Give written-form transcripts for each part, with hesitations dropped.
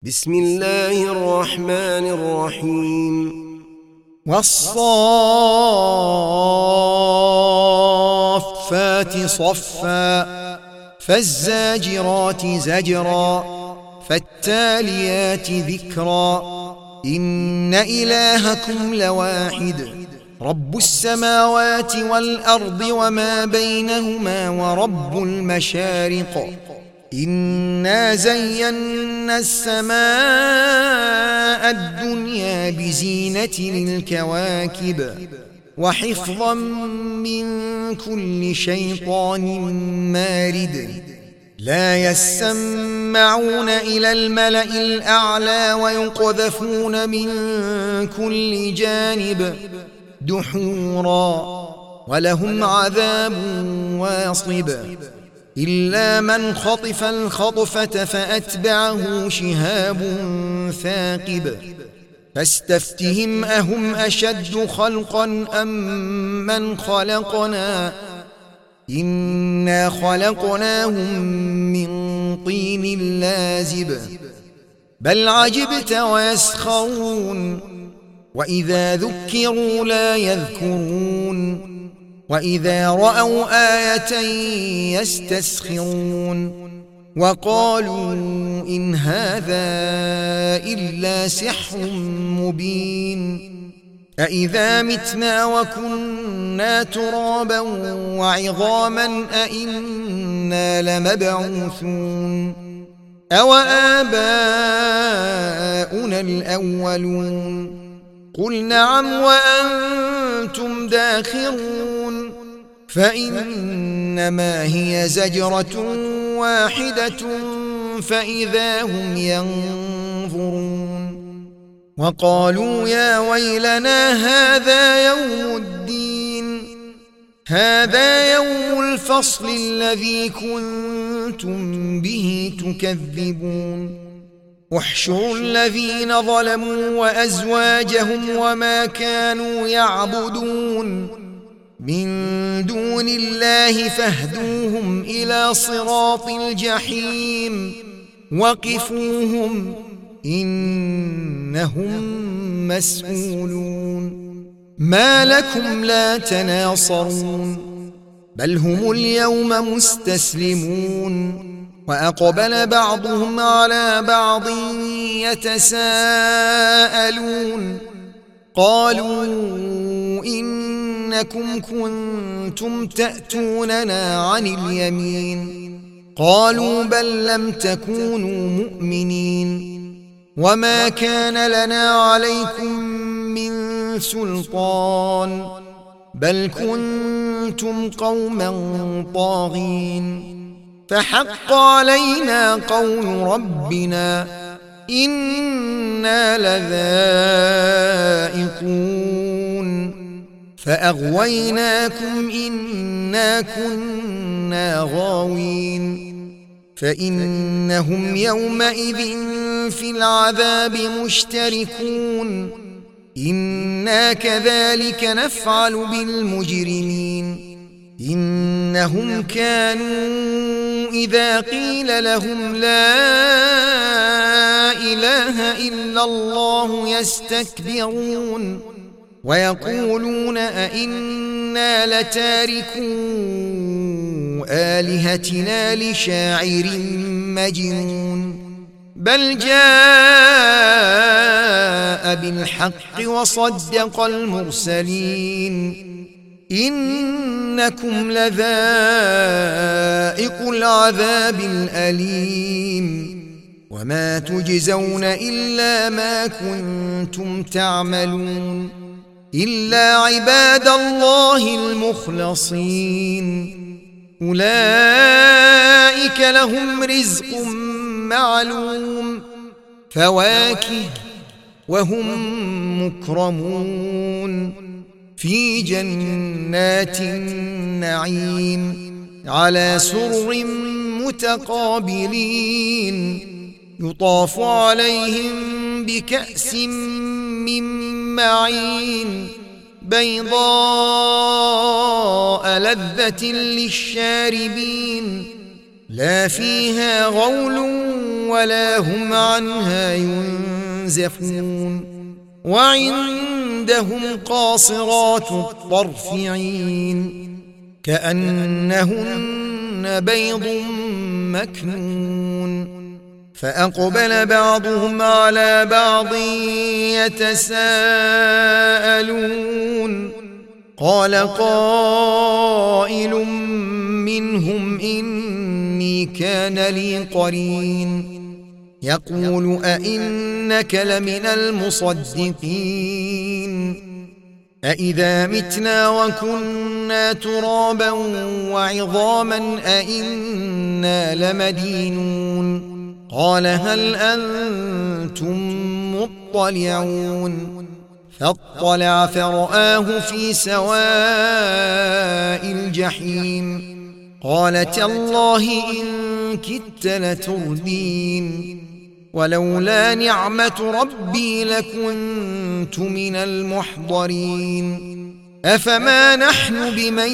بسم الله الرحمن الرحيم والصافات صفا فالزاجرات زجرا فالتاليات ذكرا إن إلهكم لواحد رب السماوات والأرض وما بينهما ورب المشارق إنا زينا السماء الدنيا بزينة للكواكب وحفظا من كل شيطان مارد لا يسمعون إلى الملأ الأعلى ويقذفون من كل جانب دحورا ولهم عذاب واصب إلا من خطف الخطفة فأتبعه شهاب ثاقب فاستفتهم أهم أشد خلقا أم من خلقنا إنا خلقناهم من طين لازب بل عجبت ويسخرون وإذا ذكروا لا يذكرون وإذا رأوا آية يستسخرون وقالوا إن هذا إلا سحر مبين أإذا متنا وكنا ترابا وعظاما أإنا لمبعوثون أوآباؤنا الأولون قل نعم وأنتم داخرون فإنما هي زجرة واحدة فإذا هم ينظرون وقالوا يا ويلنا هذا يوم الدين هذا يوم الفصل الذي كنتم به تكذبون احشروا الذين ظلموا وأزواجهم وما كانوا يعبدون من دون الله فاهدوهم إلى صراط الجحيم وقفوهم إنهم مسؤولون ما لكم لا تناصرون بل هم اليوم مستسلمون وأقبل بعضهم على بعض يتساءلون قالوا إنكم كنتم تأتوننا عن اليمين قالوا بل لم تكونوا مؤمنين وما كان لنا عليكم من سلطان بل كنتم قوما طاغين فحق علينا قول ربنا إنا لذائقون فأغويناكم إنا كنا غاوين فإنهم يومئذ في العذاب مشتركون إنا كذلك نفعل بالمجرمين إنهم كانوا إذا قيل لهم لا إله إلا الله يستكبرون ويقولون أئنا لتاركو آلهتنا لشاعر مجنون بل جاء بالحق وصدق المرسلين إنكم لذائق العذاب الأليم وما تجزون إلا ما كنتم تعملون إلا عباد الله المخلصين أولئك لهم رزق معلوم فواكه وهم مكرمون في جنات النعيم على سرر متقابلين يطاف عليهم بكأس من معين بيضاء لذة للشاربين لا فيها غول ولا هم عنها ينزفون وعندهم قاصرات الطرف عين كأنهن بيض مكنون فأقبل بعضهم على بعض يتساءلون قال قائل منهم إني كان لي قرين يقول أئنك لمن المصدقين أئذا متنا وكنا ترابا وعظاما أئنا لمدينون قال هل أنتم مطلعون فاطلع فرآه في سواء الجحيم قال تالله إن كدت لتردين ولولا نعمة ربي لكنت من المحضرين أفما نحن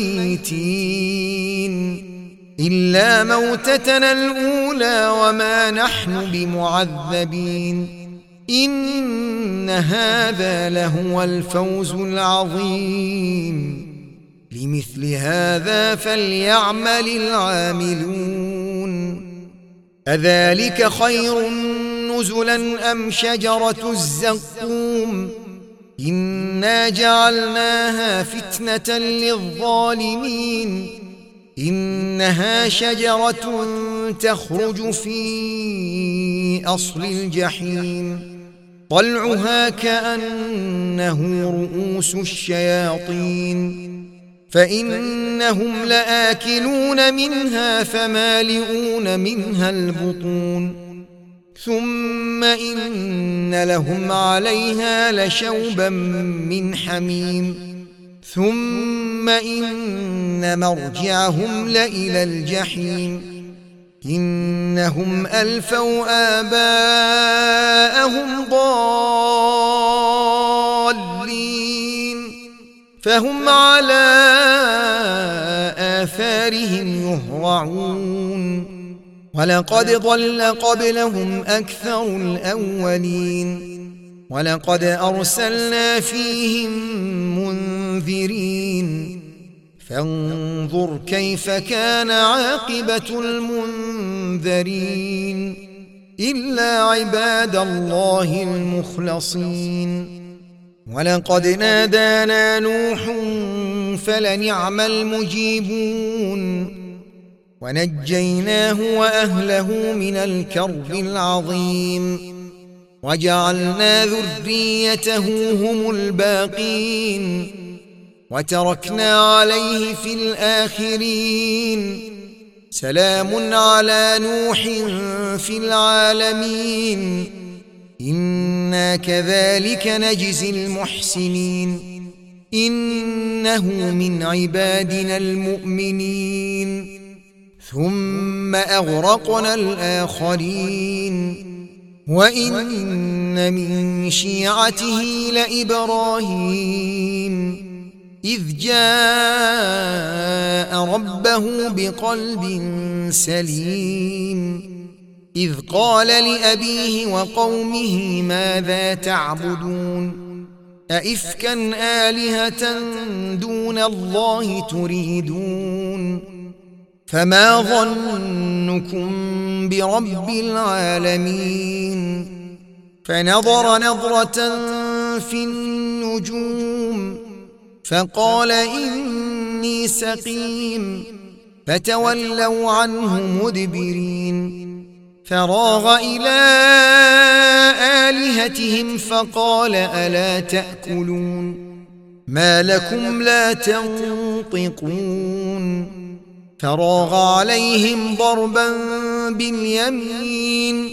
بميتين إلا موتتنا الأولى وما نحن بمعذبين إن هذا لهو الفوز العظيم لمثل هذا فليعمل العاملون أذلك خير نزلا أم شجرة الزقوم إنا جعلناها فتنة للظالمين إنها شجرة تخرج في أصل الجحيم طلعها كأنه رؤوس الشياطين فإنهم لآكلون منها فمالئون منها البطون ثم إن لهم عليها لشوبا من حميم ثم إن مرجعهم لإلى الجحيم إنهم ألفوا آباءهم ضالين فهم على آثارهم يهرعون ولقد ضل قبلهم أكثر الأولين ولقد أرسلنا فيهم منذرين فانظر كيف كان عاقبة المنذرين إلا عباد الله المخلصين ولقد نادانا نوح فلنعم المجيبون ونجيناه وأهله من الكرب العظيم وجعلنا ذريته هم الباقين وتركنا عليه في الآخرين سلام على نوح في العالمين إنا كذلك نجزي المحسنين إنه من عبادنا المؤمنين ثم أغرقنا الآخرين وإن من شيعته لإبراهيم إذ جاء ربه بقلب سليم إذ قال لأبيه وقومه ماذا تعبدون أئفكا آلهة دون الله تريدون فما ظنكم برب العالمين فنظر نظرة في النجوم فقال إني سقيم فتولوا عنه مدبرين فراغ إلى آلهتهم فقال ألا تأكلون ما لكم لا تنطقون فراغ عليهم ضربا باليمين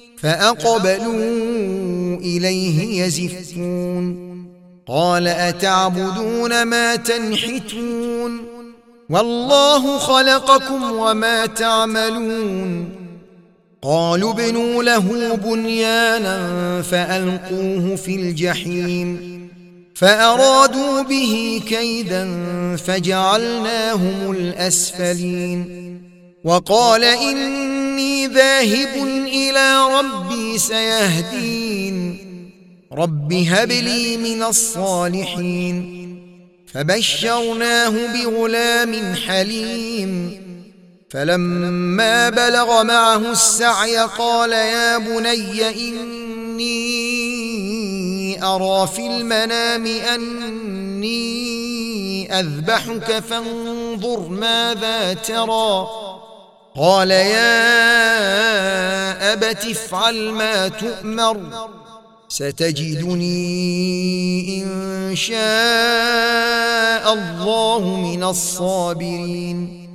فأقبلوا إليه يزفون قال أتعبدون ما تنحتون والله خلقكم وما تعملون قالوا ابنوا له بنيانا فألقوه في الجحيم فأرادوا به كيدا فجعلناهم الأسفلين وقال إني إني ذاهب إلى ربي سيهدين رب هب لي من الصالحين فبشرناه بغلام حليم فلما بلغ معه السعي قال يا بني إني أرى في المنام أني أذبحك فانظر ماذا ترى قال يا أبت افعل ما تؤمر ستجدني إن شاء الله من الصابرين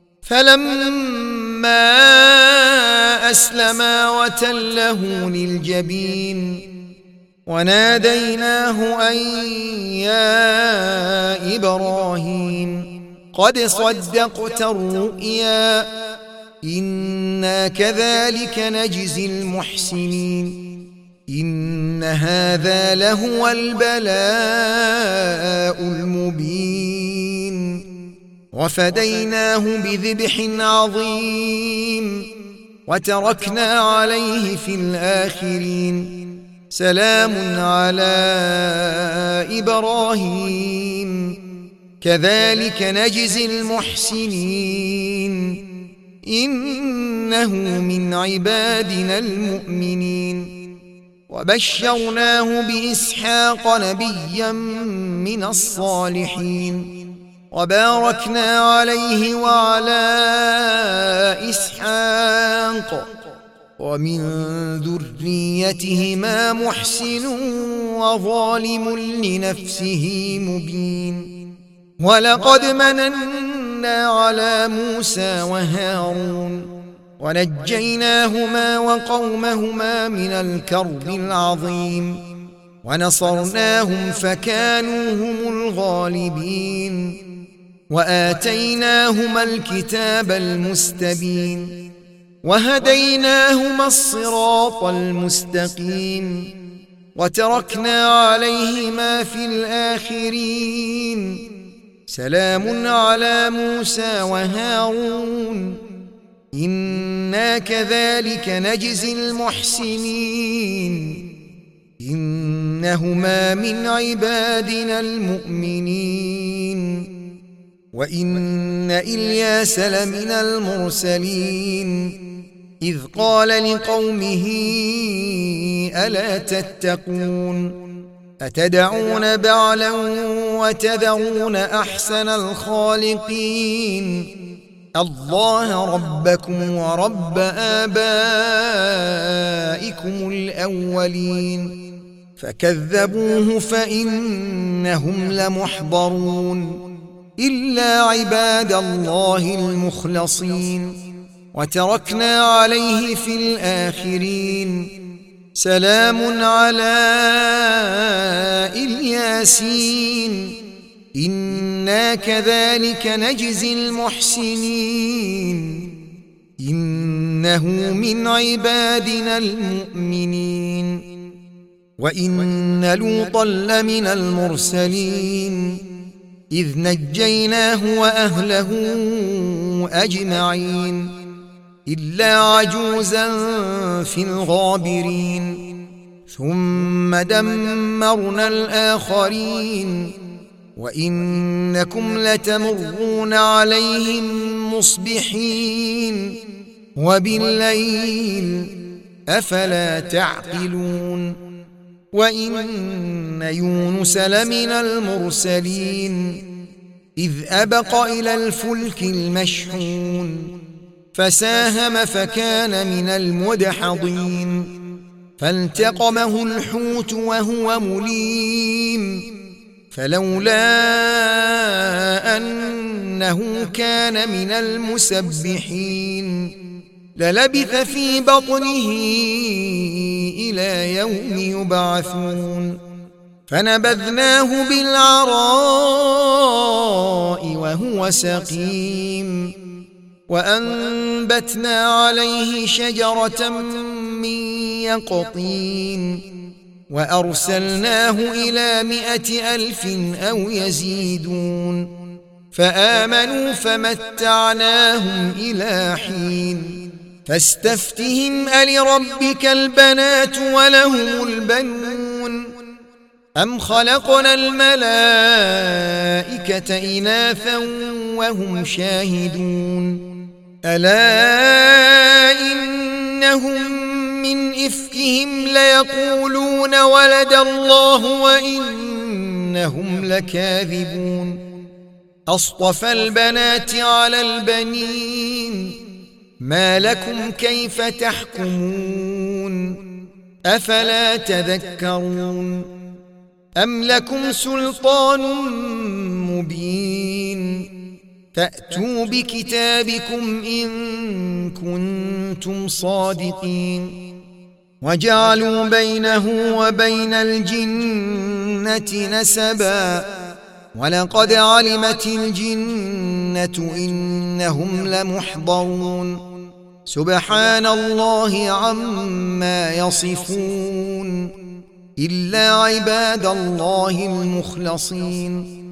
فلما أسلما وتله للجبين وناديناه أن يا إبراهيم قد صدقت الرؤيا إنا كذلك نجزي المحسنين إن هذا لهو البلاء المبين وفديناه بذبح عظيم وتركنا عليه في الآخرين سلام على إبراهيم كذلك نجزي المحسنين إنه من عبادنا المؤمنين وبشرناه بإسحاق نبيا من الصالحين وباركنا عليه وعلى إسحاق ومن ذريتهما محسن وظالم لنفسه مبين ولقد مننا على موسى وهارون ونجيناهما وقومهما من الكرب العظيم ونصرناهم فكانوا هم الغالبين وآتيناهما الكتاب المستبين وهديناهما الصراط المستقيم وتركنا عليهما في الآخرين سلام على موسى وهارون إنا كذلك نجزي المحسنين إنهما من عبادنا المؤمنين وإن إلياس لمن المرسلين إذ قال لقومه ألا تتقون أتدعون بعلا وتذرون أحسن الخالقين الله ربكم ورب آبائكم الأولين فكذبوه فإنهم لمحضرون إلا عباد الله المخلصين وتركنا عليه في الآخرين سلام على الياسين إنا كذلك نجزي المحسنين إنه من عبادنا المؤمنين وإن لوطا لمن المرسلين إذ نجيناه وأهله أجمعين إلا عجوزا في الغابرين ثم دمرنا الآخرين وإنكم لتمرون عليهم مصبحين وبالليل أفلا تعقلون وإن يونس لمن المرسلين إذ أبق إلى الفلك المشحون فساهم فكان من المدحضين فالتقمه الحوت وهو مليم فلولا أنه كان من المسبحين للبث في بطنه إلى يوم يبعثون فنبذناه بالعراء وهو سقيم وأنبتنا عليه شجرة من يقطين وأرسلناه إلى 100,000 أو يزيدون فآمنوا فمتعناهم إلى حين فاستفتهم ألربك البنات ولهم البنون أم خلقنا الملائكة إناثا وهم شاهدون ألا إنهم من إفكهم ليقولون ولد الله وإنهم لكاذبون أصطفى البنات على البنين ما لكم كيف تحكمون أفلا تذكرون أم لكم سلطان مبين فأتوا بكتابكم إن كنتم صادقين وجعلوا بينه وبين الجنة نسبا ولقد علمت الجنة إنهم لمحضرون سبحان الله عما يصفون إلا عباد الله المخلصين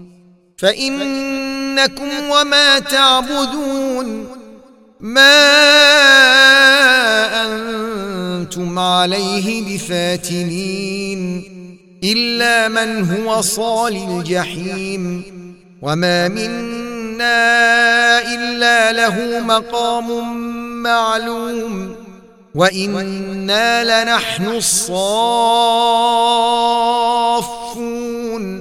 فإنكم وما تعبدون ما أنتم عليه بفاتنين إلا من هو صال الجحيم وما منا إلا له مقام معلوم وإنا لنحن الصافون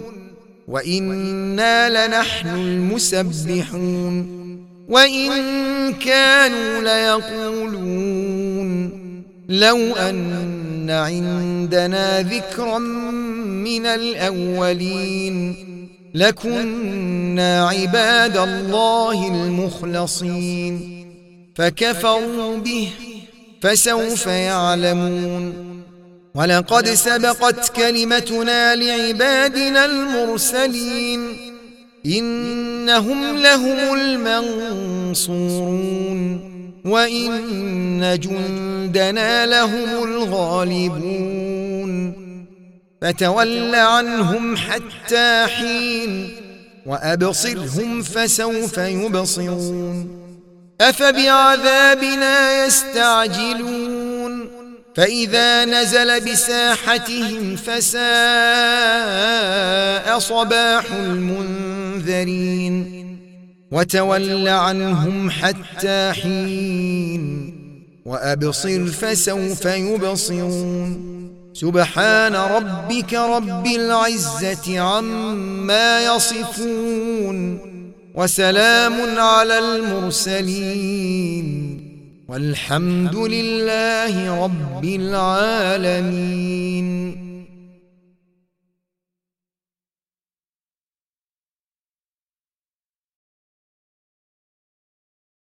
وإنا لنحن المسبحون وإن كانوا ليقولون لو أن عندنا ذكرا من الأولين لكنا عباد الله المخلصين فكفروا به فسوف يعلمون ولقد سبقت كلمتنا لعبادنا المرسلين إنهم لهم المنصورون وإن جندنا لهم الغالبون فتول عنهم حتى حين وأبصرهم فسوف يبصرون أفبعذابنا يستعجلون فإذا نزل بساحتهم فساء صباح المنذرين وتول عنهم حتى حين وأبصر فسوف يبصرون سبحان ربك رب العزة عما يصفون وسلام على المرسلين والحمد لله رب العالمين.